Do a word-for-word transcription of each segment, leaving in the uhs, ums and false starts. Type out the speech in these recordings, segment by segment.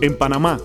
en Panamá.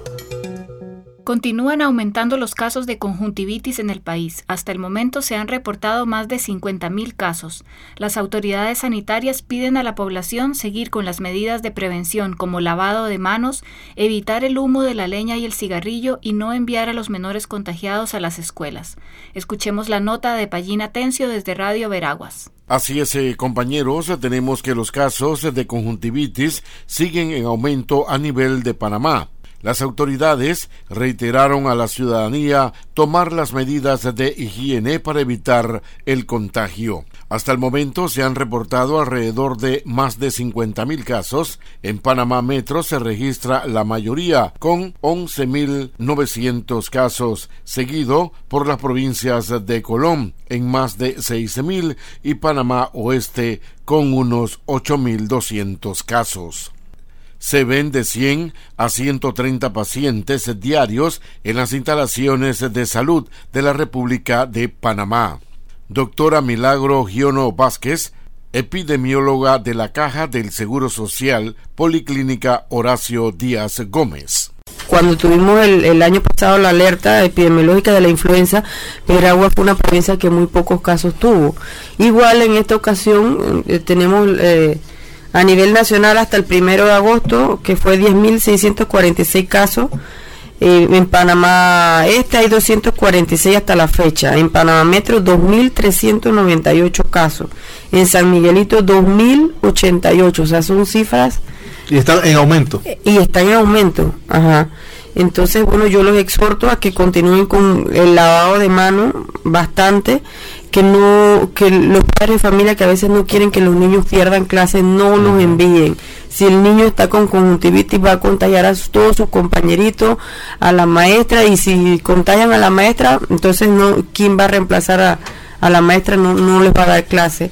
Continúan aumentando los casos de conjuntivitis en el país. Hasta el momento se han reportado más de cincuenta mil casos. Las autoridades sanitarias piden a la población seguir con las medidas de prevención como lavado de manos, evitar el humo de la leña y el cigarrillo y no enviar a los menores contagiados a las escuelas. Escuchemos la nota de Pallín Tencio desde Radio Veraguas. Así es, eh, compañeros, tenemos que los casos de conjuntivitis siguen en aumento a nivel de Panamá. Las autoridades reiteraron a la ciudadanía tomar las medidas de higiene para evitar el contagio. Hasta el momento se han reportado alrededor de más de cincuenta mil casos. En Panamá Metro se registra la mayoría, con once mil novecientos casos, seguido por las provincias de Colón, en más de seis mil, y Panamá Oeste, con unos ocho mil doscientos casos. Se ven de cien a ciento treinta pacientes diarios en las instalaciones de salud de la República de Panamá. Doctora Milagro Giono Vázquez, epidemióloga de la Caja del Seguro Social, Policlínica Horacio Díaz Gómez. Cuando tuvimos el, el año pasado la alerta epidemiológica de la influenza, Veraguas fue una provincia que muy pocos casos tuvo. Igual en esta ocasión eh, tenemos... Eh, a nivel nacional hasta el primero de agosto, que fue diez mil seiscientos cuarenta y seis casos. Eh, en Panamá Este hay doscientos cuarenta y seis hasta la fecha. En Panamá Metro dos mil trescientos noventa y ocho casos. En San Miguelito dos mil ochenta y ocho. O sea, son cifras... Y están en aumento. Y están en aumento, ajá. Entonces, bueno, yo los exhorto a que continúen con el lavado de manos bastante, que no, que los padres de familia que a veces no quieren que los niños pierdan clases, no los envíen. Si el niño está con conjuntivitis, va a contagiar a todos sus compañeritos, a la maestra, y si contagian a la maestra, entonces no, ¿quién va a reemplazar a, a la maestra? No, no les va a dar clase.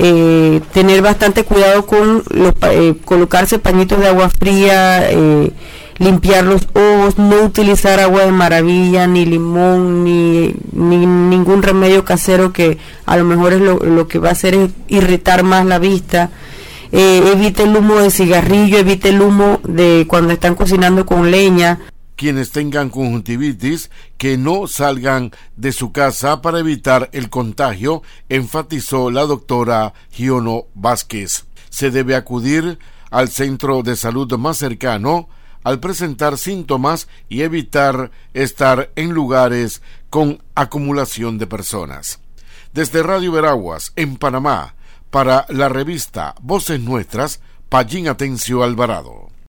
Eh, tener bastante cuidado con los, eh, colocarse pañitos de agua fría, eh, limpiar los ojos, no utilizar agua de maravilla, ni limón, ni, ni ningún remedio casero que a lo mejor es lo, lo que va a hacer es irritar más la vista. Eh, evite el humo de cigarrillo, evite el humo de cuando están cocinando con leña. Quienes tengan conjuntivitis, que no salgan de su casa para evitar el contagio, enfatizó la doctora Giono Vázquez. Se debe acudir al centro de salud más cercano al presentar síntomas y evitar estar en lugares con acumulación de personas. Desde Radio Veraguas, en Panamá, para la revista Voces Nuestras, Pallín Tencio Alvarado.